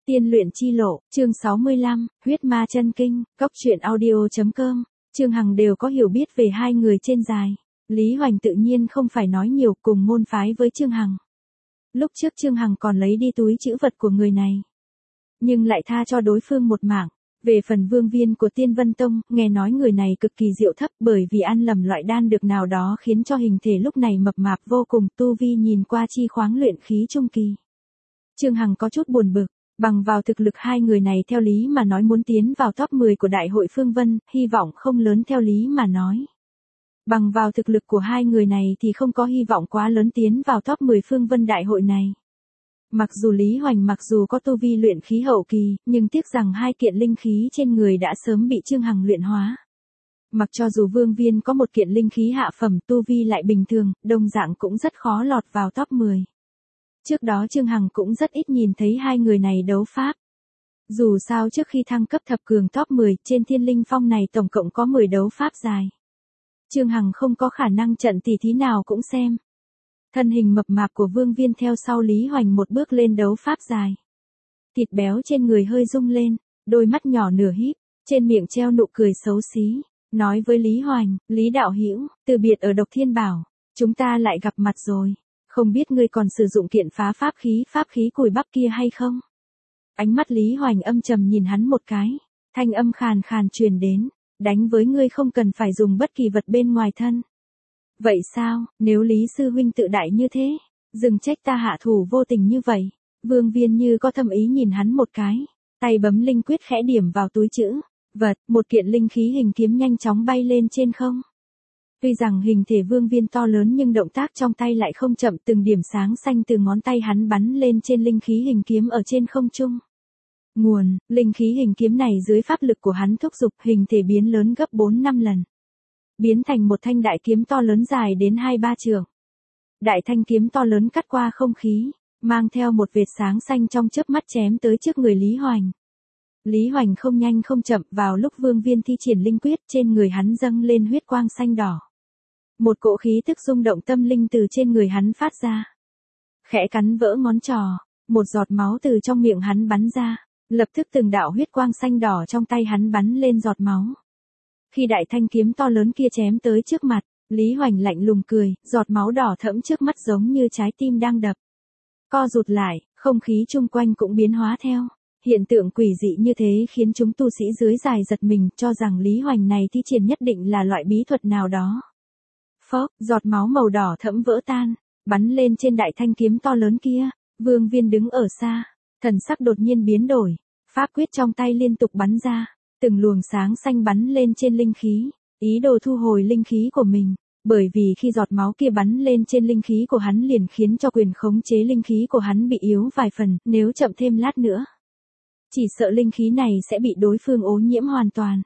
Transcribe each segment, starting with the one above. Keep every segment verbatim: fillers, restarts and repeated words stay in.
Tiên luyện chi lộ, chương sáu mươi lăm, huyết ma chân kinh, cốc truyện audio chấm com. Trương Hằng đều có hiểu biết về hai người trên dài. Lý Hoành tự nhiên không phải nói nhiều, cùng môn phái với Trương Hằng. Lúc trước Trương Hằng còn lấy đi túi trữ vật của người này, nhưng lại tha cho đối phương một mạng. Về phần vương viên của Tiên Vân Tông, nghe nói người này cực kỳ diệu thấp bởi vì ăn lầm loại đan được nào đó khiến cho hình thể lúc này mập mạp vô cùng, tu vi nhìn qua chi khoáng luyện khí trung kỳ. Trương Hằng có chút buồn bực, bằng vào thực lực hai người này theo lý mà nói muốn tiến vào top mười của Đại hội Phương Vân, hy vọng không lớn theo lý mà nói. Bằng vào thực lực của hai người này thì không có hy vọng quá lớn tiến vào top mười Phương Vân Đại hội này. Mặc dù Lý Hoành mặc dù có tu vi luyện khí hậu kỳ, nhưng tiếc rằng hai kiện linh khí trên người đã sớm bị Trương Hằng luyện hóa. Mặc cho dù vương viên có một kiện linh khí hạ phẩm, tu vi lại bình thường, đồng dạng cũng rất khó lọt vào top mười. Trước đó Trương Hằng cũng rất ít nhìn thấy hai người này đấu pháp. Dù sao trước khi thăng cấp thập cường top mười, trên Thiên Linh Phong này tổng cộng có mười đấu pháp dài. Trương Hằng không có khả năng trận tỷ thí nào cũng xem. Thân hình mập mạp của vương viên theo sau Lý Hoành một bước lên đấu pháp dài. Thịt béo trên người hơi rung lên, đôi mắt nhỏ nửa híp, trên miệng treo nụ cười xấu xí, nói với Lý Hoành, Lý đạo hữu, từ biệt ở Độc Thiên Bảo, chúng ta lại gặp mặt rồi. Không biết ngươi còn sử dụng kiện phá pháp khí pháp khí cùi bắp kia hay không? Ánh mắt Lý Hoành âm trầm nhìn hắn một cái, thanh âm khàn khàn truyền đến, đánh với ngươi không cần phải dùng bất kỳ vật bên ngoài thân. Vậy sao, nếu Lý sư huynh tự đại như thế, đừng trách ta hạ thủ vô tình như vậy. Vương viên như có thâm ý nhìn hắn một cái, tay bấm linh quyết khẽ điểm vào túi chữ vật, một kiện linh khí hình kiếm nhanh chóng bay lên trên không. Tuy rằng hình thể vương viên to lớn nhưng động tác trong tay lại không chậm, từng điểm sáng xanh từ ngón tay hắn bắn lên trên linh khí hình kiếm ở trên không trung. Nguồn, linh khí hình kiếm này dưới pháp lực của hắn thúc giục hình thể biến lớn gấp bốn năm lần. Biến thành một thanh đại kiếm to lớn dài đến hai ba trượng. Đại thanh kiếm to lớn cắt qua không khí, mang theo một vệt sáng xanh trong chớp mắt chém tới trước người Lý Hoành. Lý Hoành không nhanh không chậm, vào lúc vương viên thi triển linh quyết trên người hắn dâng lên huyết quang xanh đỏ. Một cỗ khí tức rung động tâm linh từ trên người hắn phát ra. Khẽ cắn vỡ ngón trò, một giọt máu từ trong miệng hắn bắn ra, lập tức từng đạo huyết quang xanh đỏ trong tay hắn bắn lên giọt máu. Khi đại thanh kiếm to lớn kia chém tới trước mặt, Lý Hoành lạnh lùng cười, giọt máu đỏ thẫm trước mắt giống như trái tim đang đập. Co rụt lại, không khí chung quanh cũng biến hóa theo. Hiện tượng quỷ dị như thế khiến chúng tu sĩ dưới dài giật mình, cho rằng Lý Hoành này thi triển nhất định là loại bí thuật nào đó. Phốc, giọt máu màu đỏ thẫm vỡ tan, bắn lên trên đại thanh kiếm to lớn kia. Vương viên đứng ở xa, thần sắc đột nhiên biến đổi, pháp quyết trong tay liên tục bắn ra, từng luồng sáng xanh bắn lên trên linh khí, ý đồ thu hồi linh khí của mình, bởi vì khi giọt máu kia bắn lên trên linh khí của hắn liền khiến cho quyền khống chế linh khí của hắn bị yếu vài phần, nếu chậm thêm lát nữa, chỉ sợ linh khí này sẽ bị đối phương ô nhiễm hoàn toàn.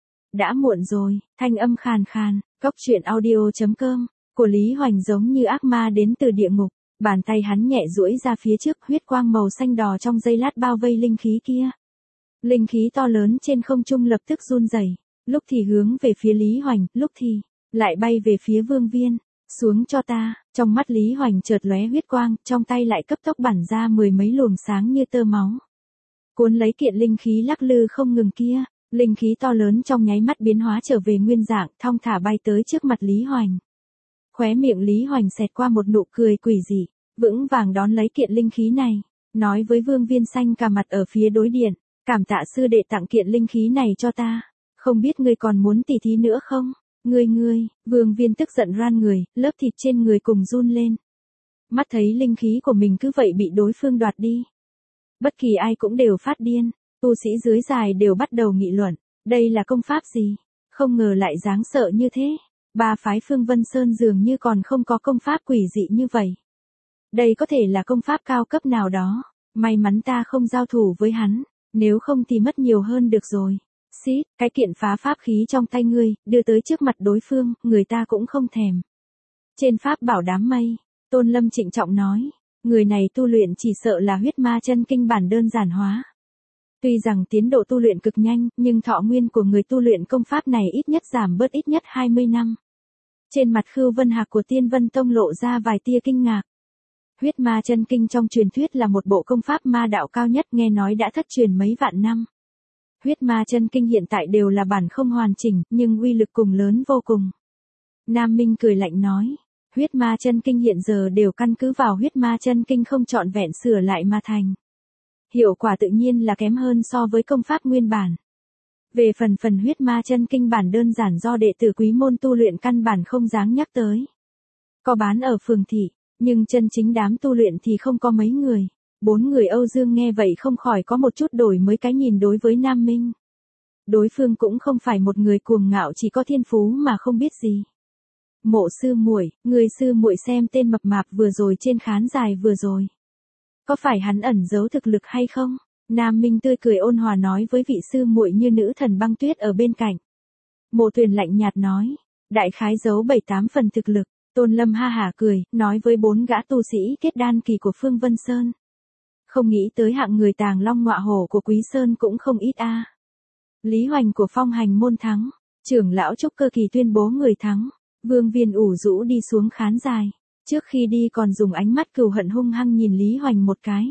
Đã muộn rồi, thanh âm khàn khàn, cốc truyện audio chấm com, của Lý Hoành giống như ác ma đến từ địa ngục, bàn tay hắn nhẹ duỗi ra phía trước, huyết quang màu xanh đỏ trong giây lát bao vây linh khí kia. Linh khí to lớn trên không trung lập tức run rẩy, lúc thì hướng về phía Lý Hoành, lúc thì lại bay về phía vương viên. Xuống cho ta, trong mắt Lý Hoành chợt lóe huyết quang, trong tay lại cấp tốc bắn ra mười mấy luồng sáng như tơ máu. Cuốn lấy kiện linh khí lắc lư không ngừng kia, linh khí to lớn trong nháy mắt biến hóa trở về nguyên dạng, thong thả bay tới trước mặt Lý Hoành. Khóe miệng Lý Hoành xẹt qua một nụ cười quỷ dị, vững vàng đón lấy kiện linh khí này, nói với vương viên xanh cả mặt ở phía đối diện, cảm tạ sư đệ tặng kiện linh khí này cho ta, không biết ngươi còn muốn tỉ thí nữa không? Ngươi ngươi, vương viên tức giận ran người, lớp thịt trên người cùng run lên. Mắt thấy linh khí của mình cứ vậy bị đối phương đoạt đi. Bất kỳ ai cũng đều phát điên, tu sĩ dưới dài đều bắt đầu nghị luận, đây là công pháp gì? Không ngờ lại đáng sợ như thế. Ba phái Phương Vân Sơn dường như còn không có công pháp quỷ dị như vậy. Đây có thể là công pháp cao cấp nào đó, may mắn ta không giao thủ với hắn, nếu không thì mất nhiều hơn được rồi. Xít, cái kiện phá pháp khí trong tay ngươi, đưa tới trước mặt đối phương, người ta cũng không thèm. Trên pháp bảo đám mây, Tôn Lâm trịnh trọng nói, người này tu luyện chỉ sợ là huyết ma chân kinh bản đơn giản hóa. Tuy rằng tiến độ tu luyện cực nhanh, nhưng thọ nguyên của người tu luyện công pháp này ít nhất giảm bớt ít nhất hai mươi năm. Trên mặt Khưu Vân Hạc của Tiên Vân Tông lộ ra vài tia kinh ngạc. Huyết ma chân kinh trong truyền thuyết là một bộ công pháp ma đạo cao nhất, nghe nói đã thất truyền mấy vạn năm. Huyết ma chân kinh hiện tại đều là bản không hoàn chỉnh, nhưng uy lực cùng lớn vô cùng. Nam Minh cười lạnh nói, huyết ma chân kinh hiện giờ đều căn cứ vào huyết ma chân kinh không trọn vẹn sửa lại mà thành. Hiệu quả tự nhiên là kém hơn so với công pháp nguyên bản. Về phần phần huyết ma chân kinh bản đơn giản do đệ tử quý môn tu luyện căn bản không dáng nhắc tới. Có bán ở phường thị, nhưng chân chính đám tu luyện thì không có mấy người. Bốn người Âu Dương nghe vậy không khỏi có một chút đổi mới cái nhìn đối với Nam Minh. Đối phương cũng không phải một người cuồng ngạo chỉ có thiên phú mà không biết gì. Mộ sư muội, người sư muội xem tên mập mạp vừa rồi trên khán đài vừa rồi. Có phải hắn ẩn giấu thực lực hay không? Nam Minh tươi cười ôn hòa nói với vị sư muội như nữ thần băng tuyết ở bên cạnh. Mộ Tuyền lạnh nhạt nói, đại khái giấu bảy tám phần thực lực. Tôn Lâm ha hả cười, nói với bốn gã tu sĩ kết đan kỳ của Phương Vân Sơn. Không nghĩ tới hạng người tàng long ngọa hổ của Quý Sơn cũng không ít a. Lý Hoành của Phong Hành môn thắng, trưởng lão trúc cơ kỳ tuyên bố người thắng. Vương Viên ủ rũ đi xuống khán đài, trước khi đi còn dùng ánh mắt cừu hận hung hăng nhìn Lý Hoành một cái.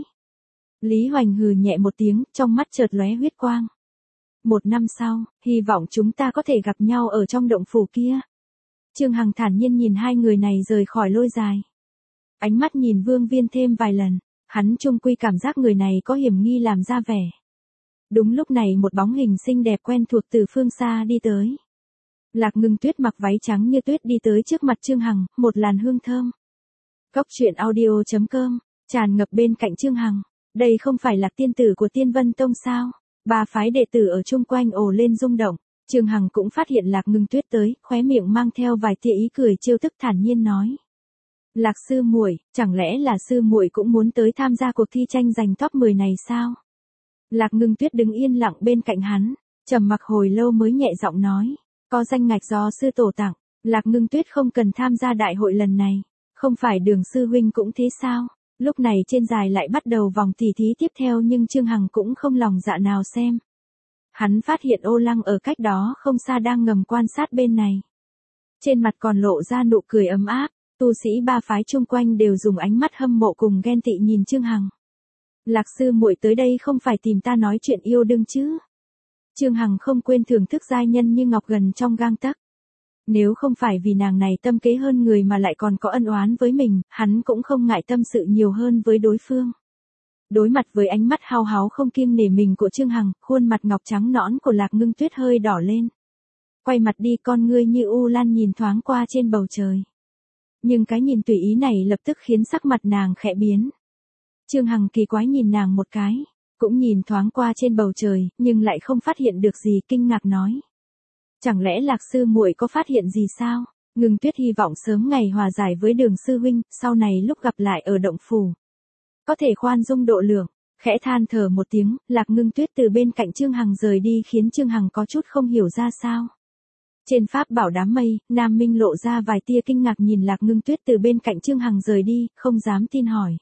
Lý Hoành hừ nhẹ một tiếng, trong mắt chợt lóe huyết quang. Một năm sau, hy vọng chúng ta có thể gặp nhau ở trong động phủ kia. Trương Hằng thản nhiên nhìn hai người này rời khỏi lôi dài. Ánh mắt nhìn Vương Viên thêm vài lần, hắn chung quy cảm giác người này có hiểm nghi làm ra vẻ. Đúng lúc này một bóng hình xinh đẹp quen thuộc từ phương xa đi tới. Lạc Ngưng Tuyết mặc váy trắng như tuyết đi tới trước mặt Trương Hằng, một làn hương thơm. Cốc truyện audio chấm com, tràn ngập bên cạnh Trương Hằng. Đây không phải là tiên tử của Tiên Vân Tông sao? Ba phái đệ tử ở chung quanh ồ lên rung động. Trương Hằng cũng phát hiện Lạc Ngưng Tuyết tới, khóe miệng mang theo vài tia ý cười trêu tức thản nhiên nói. Lạc sư muội, chẳng lẽ là sư muội cũng muốn tới tham gia cuộc thi tranh giành top mười này sao? Lạc Ngưng Tuyết đứng yên lặng bên cạnh hắn, trầm mặc hồi lâu mới nhẹ giọng nói. Có danh ngạch do sư tổ tặng, Lạc Ngưng Tuyết không cần tham gia đại hội lần này. Không phải Đường sư huynh cũng thế sao? Lúc này trên đài lại bắt đầu vòng tỉ thí tiếp theo nhưng Trương Hằng cũng không lòng dạ nào xem. Hắn phát hiện Ô Lăng ở cách đó không xa đang ngầm quan sát bên này. Trên mặt còn lộ ra nụ cười ấm áp, tu sĩ ba phái chung quanh đều dùng ánh mắt hâm mộ cùng ghen tị nhìn Trương Hằng. Lạc sư muội tới đây không phải tìm ta nói chuyện yêu đương chứ? Trương Hằng không quên thưởng thức giai nhân như ngọc gần trong gang tấc. Nếu không phải vì nàng này tâm kế hơn người mà lại còn có ân oán với mình, hắn cũng không ngại tâm sự nhiều hơn với đối phương. Đối mặt với ánh mắt hao háo không kiêng nể mình của Trương Hằng, khuôn mặt ngọc trắng nõn của Lạc Ngưng Tuyết hơi đỏ lên. Quay mặt đi, con ngươi như u lan nhìn thoáng qua trên bầu trời. Nhưng cái nhìn tùy ý này lập tức khiến sắc mặt nàng khẽ biến. Trương Hằng kỳ quái nhìn nàng một cái, cũng nhìn thoáng qua trên bầu trời, nhưng lại không phát hiện được gì, kinh ngạc nói. Chẳng lẽ Lạc sư muội có phát hiện gì sao? Ngưng Tuyết hy vọng sớm ngày hòa giải với Đường sư huynh, sau này lúc gặp lại ở động phủ. Có thể khoan dung độ lượng, khẽ than thở một tiếng, Lạc Ngưng Tuyết từ bên cạnh Trương Hằng rời đi khiến Trương Hằng có chút không hiểu ra sao. Trên pháp bảo đám mây, Nam Minh lộ ra vài tia kinh ngạc nhìn Lạc Ngưng Tuyết từ bên cạnh Trương Hằng rời đi, không dám tin hỏi.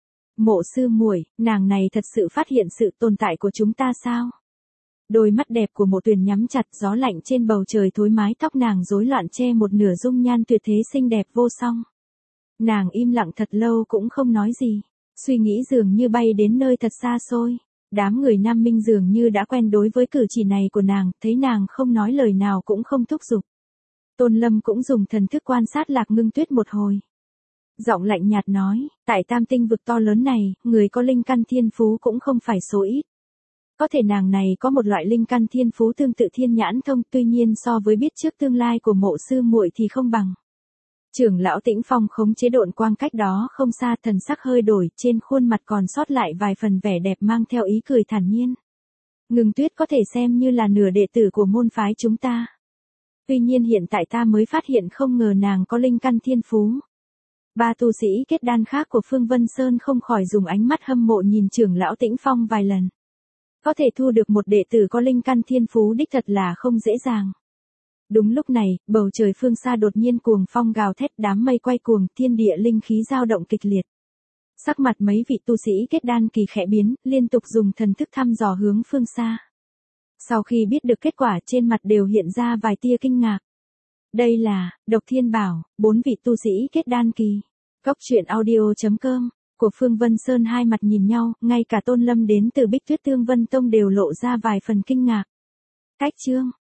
Mộ sư muội, nàng này thật sự phát hiện sự tồn tại của chúng ta sao? Đôi mắt đẹp của Mộ Tuyền nhắm chặt, gió lạnh trên bầu trời thối mái tóc nàng rối loạn che một nửa dung nhan tuyệt thế xinh đẹp vô song. Nàng im lặng thật lâu cũng không nói gì, suy nghĩ dường như bay đến nơi thật xa xôi. Đám người Nam Minh dường như đã quen đối với cử chỉ này của nàng, thấy nàng không nói lời nào cũng không thúc giục. Tôn Lâm cũng dùng thần thức quan sát Lạc Ngưng Tuyết một hồi. Giọng lạnh nhạt nói, tại tam tinh vực to lớn này, người có linh căn thiên phú cũng không phải số ít. Có thể nàng này có một loại linh căn thiên phú tương tự thiên nhãn thông, tuy nhiên so với biết trước tương lai của mộ sư muội thì không bằng. Trưởng lão Tĩnh Phong khống chế độn quang cách đó không xa, thần sắc hơi đổi, trên khuôn mặt còn sót lại vài phần vẻ đẹp mang theo ý cười thản nhiên. Ngưng Tuyết có thể xem như là nửa đệ tử của môn phái chúng ta. Tuy nhiên hiện tại ta mới phát hiện không ngờ nàng có linh căn thiên phú. Ba tu sĩ kết đan khác của Phương Vân Sơn không khỏi dùng ánh mắt hâm mộ nhìn trưởng lão Tĩnh Phong vài lần. Có thể thu được một đệ tử có linh căn thiên phú đích thật là không dễ dàng. Đúng lúc này, bầu trời phương xa đột nhiên cuồng phong gào thét, đám mây quay cuồng, thiên địa linh khí dao động kịch liệt. Sắc mặt mấy vị tu sĩ kết đan kỳ khẽ biến, liên tục dùng thần thức thăm dò hướng phương xa. Sau khi biết được kết quả, trên mặt đều hiện ra vài tia kinh ngạc. Đây là Độc Thiên Bảo, bốn vị tu sĩ kết đan kỳ. Cốc truyện audio chấm com của Phương Vân Sơn hai mặt nhìn nhau, ngay cả Tôn Lâm đến từ Bích Tuyết Tương Vân Tông đều lộ ra vài phần kinh ngạc. Cách chương